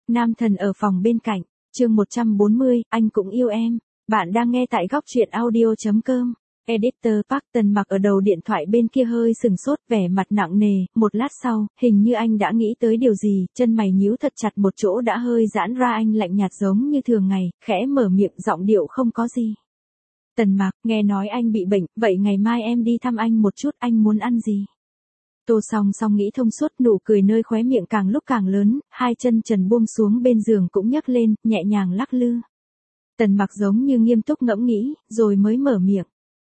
Nam thần ở phòng bên cạnh, chương 140, anh cũng yêu em. Bạn đang nghe tại góc truyện audio.com. Editor Park. Tần Mặc ở đầu điện thoại bên kia hơi sừng sốt, vẻ mặt nặng nề, một lát sau, hình như anh đã nghĩ tới điều gì, chân mày nhíu thật chặt một chỗ đã hơi giãn ra, anh lạnh nhạt giống như thường ngày, khẽ mở miệng, giọng điệu không có gì. Tần Mặc, nghe nói anh bị bệnh, vậy ngày mai em đi thăm anh một chút, anh muốn ăn gì? Tô Song Song nghĩ thông suốt, nụ cười nơi khóe miệng càng lúc càng lớn, hai chân trần buông xuống bên giường cũng nhấc lên, nhẹ nhàng lắc lư. Tần Mặc giống như nghiêm túc ngẫm nghĩ, rồi mới mở miệng.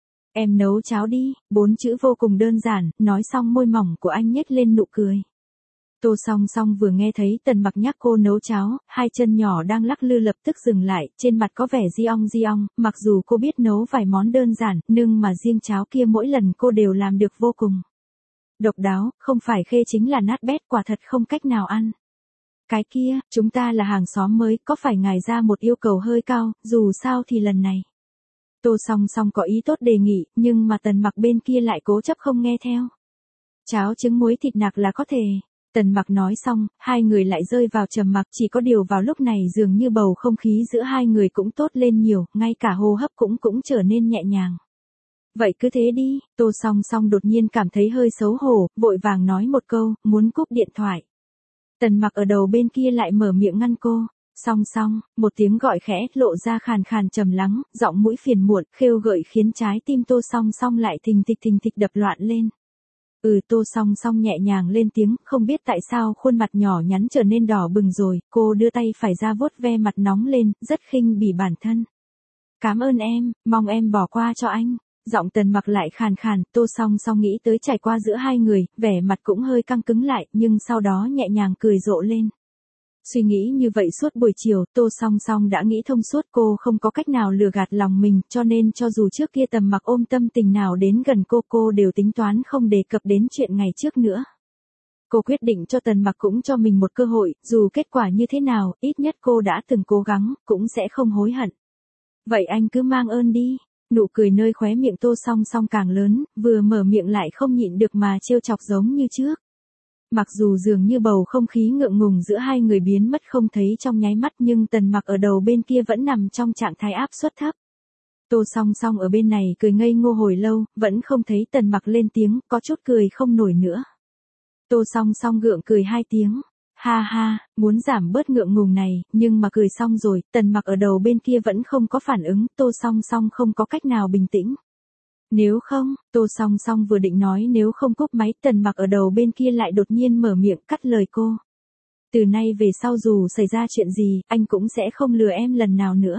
Em nấu cháo đi, 4 chữ vô cùng đơn giản, nói xong môi mỏng của anh nhếch lên nụ cười. Tô Song Song vừa nghe thấy Tần Mặc nhắc cô nấu cháo, hai chân nhỏ đang lắc lư lập tức dừng lại, trên mặt có vẻ di ong, mặc dù cô biết nấu vài món đơn giản, nhưng mà riêng cháo kia mỗi lần cô đều làm được vô cùng độc đáo, không phải khê chính là nát bét, quả thật không cách nào ăn. Cái kia, chúng ta là hàng xóm mới, có phải ngài ra một yêu cầu hơi cao, dù sao thì lần này. Tô Song Song có ý tốt đề nghị, nhưng mà Tần Mặc bên kia lại cố chấp không nghe theo. Cháo trứng muối thịt nạc là có thể. Tần Mặc nói xong, hai người lại rơi vào trầm mặc, chỉ có điều vào lúc này dường như bầu không khí giữa hai người cũng tốt lên nhiều, ngay cả hô hấp cũng trở nên nhẹ nhàng. Vậy cứ thế đi. Tô Song Song đột nhiên cảm thấy hơi xấu hổ, vội vàng nói một câu, muốn cúp điện thoại. Tần Mặc ở đầu bên kia lại mở miệng ngăn cô. Song Song, một tiếng gọi khẽ, lộ ra khàn khàn trầm lắng, giọng mũi phiền muộn, khêu gợi khiến trái tim Tô Song Song lại thình thịch đập loạn lên. Tô Song Song nhẹ nhàng lên tiếng, không biết tại sao khuôn mặt nhỏ nhắn trở nên đỏ bừng rồi, cô đưa tay phải ra vuốt ve mặt nóng lên, rất khinh bỉ bản thân. Cảm ơn em, mong em bỏ qua cho anh. Giọng Tần Mặc lại khàn khàn, Tô Song Song nghĩ tới trải qua giữa hai người, vẻ mặt cũng hơi căng cứng lại, nhưng sau đó nhẹ nhàng cười rộ lên. Suy nghĩ như vậy suốt buổi chiều, Tô Song Song đã nghĩ thông suốt, cô không có cách nào lừa gạt lòng mình, cho nên cho dù trước kia Tần Mặc ôm tâm tình nào đến gần cô đều tính toán không đề cập đến chuyện ngày trước nữa. Cô quyết định cho Tần Mặc cũng cho mình một cơ hội, dù kết quả như thế nào, ít nhất cô đã từng cố gắng, cũng sẽ không hối hận. Vậy anh cứ mang ơn đi. Nụ cười nơi khóe miệng Tô Song Song càng lớn, vừa mở miệng lại không nhịn được mà trêu chọc giống như trước. Mặc dù dường như bầu không khí ngượng ngùng giữa hai người biến mất không thấy trong nháy mắt, nhưng Tần Mặc ở đầu bên kia vẫn nằm trong trạng thái áp suất thấp. Tô Song Song ở bên này cười ngây ngô hồi lâu, vẫn không thấy Tần Mặc lên tiếng, có chút cười không nổi nữa. Tô Song Song gượng cười hai tiếng. Ha ha, muốn giảm bớt ngượng ngùng này, nhưng mà cười xong rồi, Tần Mặc ở đầu bên kia vẫn không có phản ứng, Tô Song Song không có cách nào bình tĩnh. Nếu không, Tô Song Song vừa định nói nếu không cúp máy, Tần Mặc ở đầu bên kia lại đột nhiên mở miệng cắt lời cô. Từ nay về sau dù xảy ra chuyện gì, anh cũng sẽ không lừa em lần nào nữa.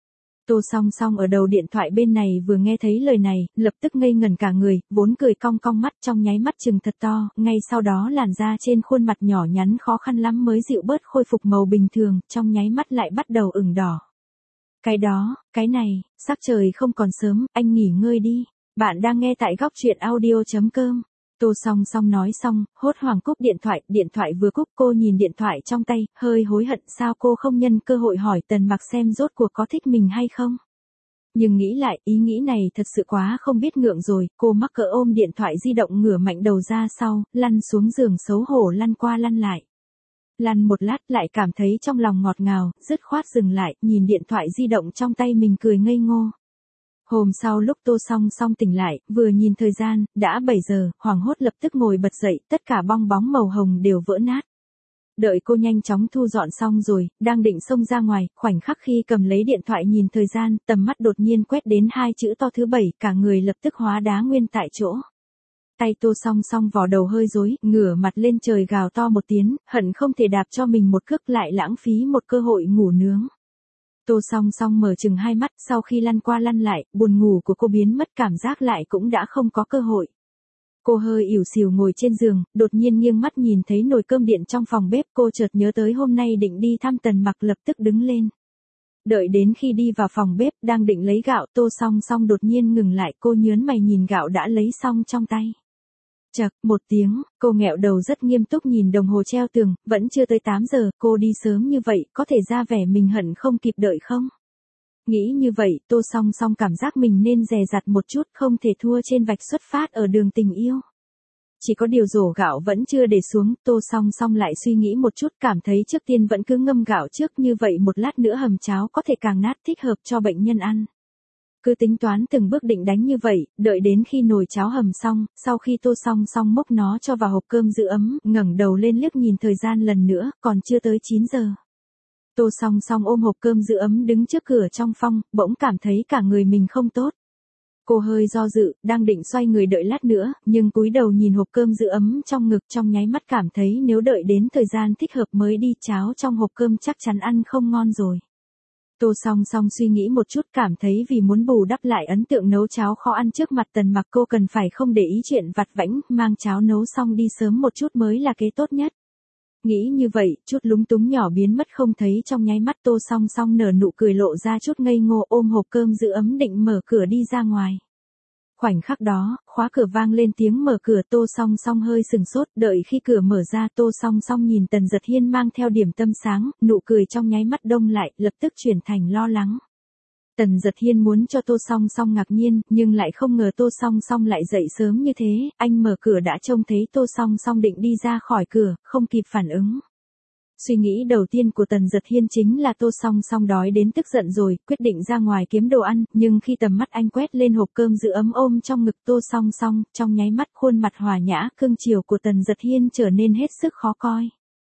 Tô Song Song ở đầu điện thoại bên này vừa nghe thấy lời này, lập tức ngây ngẩn cả người, vốn cười cong cong mắt trong nháy mắt trừng thật to, ngay sau đó làn da trên khuôn mặt nhỏ nhắn khó khăn lắm mới dịu bớt khôi phục màu bình thường, trong nháy mắt lại bắt đầu ửng đỏ. Cái đó, cái này, sắc trời không còn sớm, anh nghỉ ngơi đi. Bạn đang nghe tại góc truyện audio.com. Tô Song Song nói xong, hốt hoảng cúp điện thoại vừa cúp cô nhìn điện thoại trong tay, hơi hối hận sao cô không nhân cơ hội hỏi Tần Mặc xem rốt cuộc có thích mình hay không. Nhưng nghĩ lại, ý nghĩ này thật sự quá không biết ngượng rồi, cô mắc cỡ ôm điện thoại di động ngửa mạnh đầu ra sau, lăn xuống giường xấu hổ lăn qua lăn lại. Lăn một lát lại cảm thấy trong lòng ngọt ngào, dứt khoát dừng lại, nhìn điện thoại di động trong tay mình cười ngây ngô. Hôm sau lúc Tô Song Song tỉnh lại, vừa nhìn thời gian, đã 7 giờ, hoảng hốt lập tức ngồi bật dậy, tất cả bong bóng màu hồng đều vỡ nát. Đợi cô nhanh chóng thu dọn xong rồi, đang định xông ra ngoài, khoảnh khắc khi cầm lấy điện thoại nhìn thời gian, tầm mắt đột nhiên quét đến hai chữ to thứ 7, cả người lập tức hóa đá nguyên tại chỗ. Tay Tô Song Song vò đầu hơi rối, ngửa mặt lên trời gào to một tiếng, hận không thể đạp cho mình một cước lại lãng phí một cơ hội ngủ nướng. Tô Song Song mở chừng hai mắt, sau khi lăn qua lăn lại, buồn ngủ của cô biến mất, cảm giác lại cũng đã không có cơ hội. Cô hơi ỉu xìu ngồi trên giường, đột nhiên nghiêng mắt nhìn thấy nồi cơm điện trong phòng bếp, cô chợt nhớ tới hôm nay định đi thăm Tần Mặc, lập tức đứng lên. Đợi đến khi đi vào phòng bếp, đang định lấy gạo, Tô Song Song đột nhiên ngừng lại, cô nhớn mày nhìn gạo đã lấy xong trong tay. Chậc, một tiếng, cô nghẹo đầu rất nghiêm túc nhìn đồng hồ treo tường, vẫn chưa tới 8 giờ, cô đi sớm như vậy, có thể ra vẻ mình hận không kịp đợi không? Nghĩ như vậy, Tô Song Song cảm giác mình nên dè dặt một chút, không thể thua trên vạch xuất phát ở đường tình yêu. Chỉ có điều rổ gạo vẫn chưa để xuống, Tô Song Song lại suy nghĩ một chút, cảm thấy trước tiên vẫn cứ ngâm gạo trước, như vậy một lát nữa hầm cháo có thể càng nát, thích hợp cho bệnh nhân ăn. Cứ tính toán từng bước định đánh như vậy, đợi đến khi nồi cháo hầm xong, sau khi Tô Song Song múc nó cho vào hộp cơm giữ ấm, ngẩng đầu lên liếc nhìn thời gian lần nữa, còn chưa tới 9 giờ. Tô Song Song ôm hộp cơm giữ ấm đứng trước cửa trong phòng, bỗng cảm thấy cả người mình không tốt. Cô hơi do dự, đang định xoay người đợi lát nữa, nhưng cúi đầu nhìn hộp cơm giữ ấm trong ngực, trong nháy mắt cảm thấy nếu đợi đến thời gian thích hợp mới đi, cháo trong hộp cơm chắc chắn ăn không ngon rồi. Tô Song Song suy nghĩ một chút, cảm thấy vì muốn bù đắp lại ấn tượng nấu cháo khó ăn trước mặt Tần Mặc, cô cần phải không để ý chuyện vặt vãnh, mang cháo nấu xong đi sớm một chút mới là kế tốt nhất. Nghĩ như vậy, chút lúng túng nhỏ biến mất không thấy, trong nháy mắt Tô Song Song nở nụ cười lộ ra chút ngây ngô, ôm hộp cơm giữ ấm định mở cửa đi ra ngoài. Khoảnh khắc đó, khóa cửa vang lên tiếng mở cửa, Tô Song Song hơi sừng sốt, đợi khi cửa mở ra Tô Song Song nhìn Tần Dật Hiên mang theo điểm tâm sáng, nụ cười trong nháy mắt đông lại, lập tức chuyển thành lo lắng. Tần Dật Hiên muốn cho Tô Song Song ngạc nhiên, nhưng lại không ngờ Tô Song Song lại dậy sớm như thế, anh mở cửa đã trông thấy Tô Song Song định đi ra khỏi cửa, không kịp phản ứng. Suy nghĩ đầu tiên của Tần Dật Hiên chính là Tô Song Song đói đến tức giận rồi, quyết định ra ngoài kiếm đồ ăn, nhưng khi tầm mắt anh quét lên hộp cơm giữ ấm ôm trong ngực Tô Song Song, trong nháy mắt khuôn mặt hòa nhã, cương chiều của Tần Dật Hiên trở nên hết sức khó coi.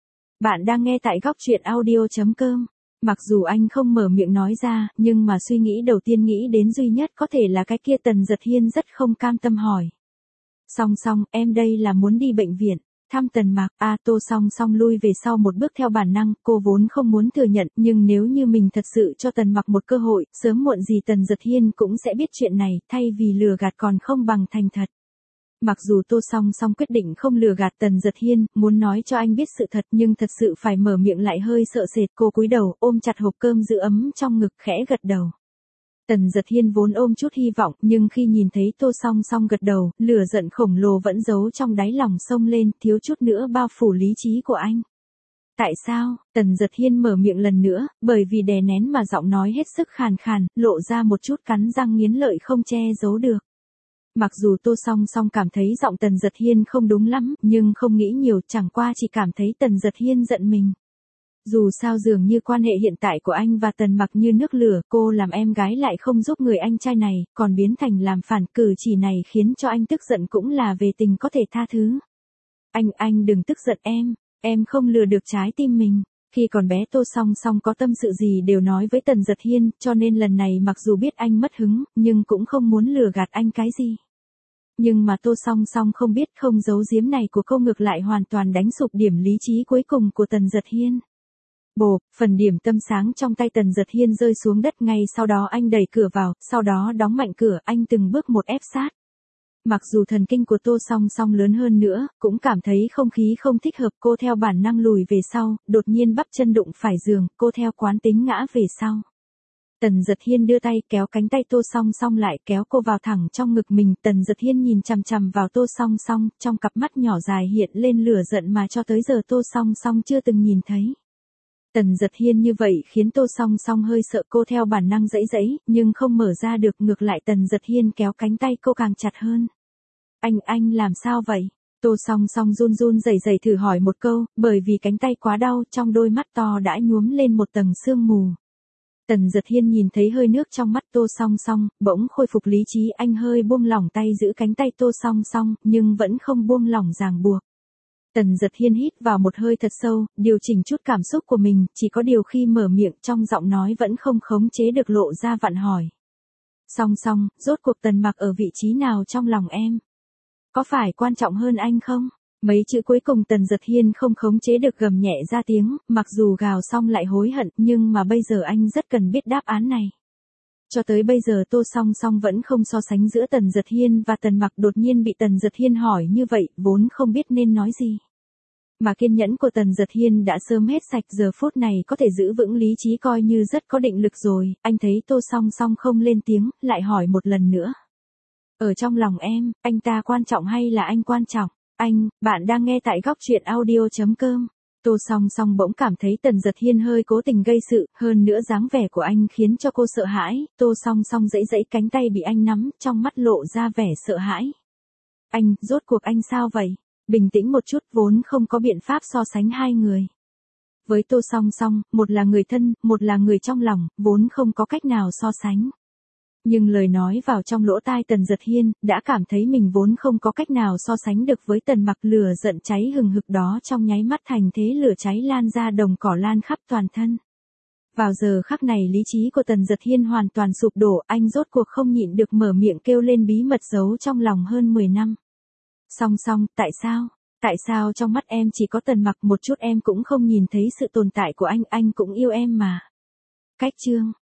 Bạn đang nghe tại góc truyện audio.com. Mặc dù anh không mở miệng nói ra, nhưng mà suy nghĩ đầu tiên nghĩ đến duy nhất có thể là cái kia. Tần Dật Hiên rất không cam tâm hỏi. Song Song, em đây là muốn đi bệnh viện. Thăm Tần Mặc, Tô Song Song lui về sau một bước theo bản năng, cô vốn không muốn thừa nhận, nhưng nếu như mình thật sự cho Tần Mặc một cơ hội, sớm muộn gì Tần Dật Hiên cũng sẽ biết chuyện này, thay vì lừa gạt còn không bằng thành thật. Mặc dù Tô Song Song quyết định không lừa gạt Tần Dật Hiên, muốn nói cho anh biết sự thật, nhưng thật sự phải mở miệng lại hơi sợ sệt, cô cúi đầu, ôm chặt hộp cơm giữ ấm trong ngực, khẽ gật đầu. Tần Dật Hiên vốn ôm chút hy vọng, nhưng khi nhìn thấy Tô Song Song gật đầu, lửa giận khổng lồ vẫn giấu trong đáy lòng xông lên, thiếu chút nữa bao phủ lý trí của anh. Tại sao? Tần Dật Hiên mở miệng lần nữa, bởi vì đè nén mà giọng nói hết sức khàn khàn, lộ ra một chút cắn răng nghiến lợi không che giấu được. Mặc dù Tô Song Song cảm thấy giọng Tần Dật Hiên không đúng lắm, nhưng không nghĩ nhiều, chẳng qua chỉ cảm thấy Tần Dật Hiên giận mình. Dù sao dường như quan hệ hiện tại của anh và Tần Mặc như nước lửa, cô làm em gái lại không giúp người anh trai này, còn biến thành làm phản, cử chỉ này khiến cho anh tức giận cũng là về tình có thể tha thứ. Anh đừng tức giận em không lừa được trái tim mình. Khi còn bé Tô Song Song có tâm sự gì đều nói với Tần Dật Hiên, cho nên lần này mặc dù biết anh mất hứng, nhưng cũng không muốn lừa gạt anh cái gì. Nhưng mà Tô Song Song không biết không giấu giếm này của cô ngược lại hoàn toàn đánh sụp điểm lý trí cuối cùng của Tần Dật Hiên. Bộp, phần điểm tâm sáng trong tay Tần Dật Hiên rơi xuống đất, ngay sau đó anh đẩy cửa vào, sau đó đóng mạnh cửa, anh từng bước một ép sát. Mặc dù thần kinh của Tô Song Song lớn hơn nữa, cũng cảm thấy không khí không thích hợp, cô theo bản năng lùi về sau, đột nhiên bắp chân đụng phải giường, cô theo quán tính ngã về sau. Tần Dật Hiên đưa tay kéo cánh tay Tô Song Song lại, kéo cô vào thẳng trong ngực mình. Tần Dật Hiên nhìn chằm chằm vào Tô Song Song, trong cặp mắt nhỏ dài hiện lên lửa giận mà cho tới giờ Tô Song Song chưa từng nhìn thấy. Tần Dật Hiên như vậy khiến Tô Song Song hơi sợ, cô theo bản năng giãy giãy, nhưng không mở ra được, ngược lại Tần Dật Hiên kéo cánh tay cô càng chặt hơn. Anh làm sao vậy? Tô Song Song run run rẩy rẩy thử hỏi một câu, bởi vì cánh tay quá đau, trong đôi mắt to đã nhuốm lên một tầng sương mù. Tần Dật Hiên nhìn thấy hơi nước trong mắt Tô Song Song, bỗng khôi phục lý trí, anh hơi buông lỏng tay giữ cánh tay Tô Song Song, nhưng vẫn không buông lỏng ràng buộc. Tần Dật Hiên hít vào một hơi thật sâu, điều chỉnh chút cảm xúc của mình, chỉ có điều khi mở miệng trong giọng nói vẫn không khống chế được lộ ra vặn hỏi. Song Song, rốt cuộc Tần Mặc ở vị trí nào trong lòng em? Có phải quan trọng hơn anh không? Mấy chữ cuối cùng Tần Dật Hiên không khống chế được gầm nhẹ ra tiếng, mặc dù gào xong lại hối hận, nhưng mà bây giờ anh rất cần biết đáp án này. Cho tới bây giờ Tô Song Song vẫn không so sánh giữa Tần Dật Hiên và Tần Mặc, đột nhiên bị Tần Dật Hiên hỏi như vậy, vốn không biết nên nói gì. Mà kiên nhẫn của Tần Dật Hiên đã sớm hết sạch, giờ phút này có thể giữ vững lý trí coi như rất có định lực rồi. Anh thấy Tô Song Song không lên tiếng, lại hỏi một lần nữa. Ở trong lòng em, anh ta quan trọng hay là anh quan trọng? Bạn đang nghe tại góc truyện audio.com. Tô Song Song bỗng cảm thấy Tần Dật Hiên hơi cố tình gây sự, hơn nữa dáng vẻ của anh khiến cho cô sợ hãi. Tô Song Song giãy giãy cánh tay bị anh nắm, trong mắt lộ ra vẻ sợ hãi. Rốt cuộc anh sao vậy? Bình tĩnh một chút, vốn không có biện pháp so sánh hai người. Với Tô Song Song, một là người thân, một là người trong lòng, vốn không có cách nào so sánh. Nhưng lời nói vào trong lỗ tai Tần Giật Hiên, đã cảm thấy mình vốn không có cách nào so sánh được với Tần Mặc, lửa giận cháy hừng hực đó trong nháy mắt thành thế lửa cháy lan ra đồng cỏ, lan khắp toàn thân. Vào giờ khắc này lý trí của Tần Giật Hiên hoàn toàn sụp đổ, anh rốt cuộc không nhịn được mở miệng kêu lên bí mật giấu trong lòng hơn 10 năm. Song Song, tại sao? Tại sao trong mắt em chỉ có Tần Mặc, một chút em cũng không nhìn thấy sự tồn tại của anh cũng yêu em mà. Cách chương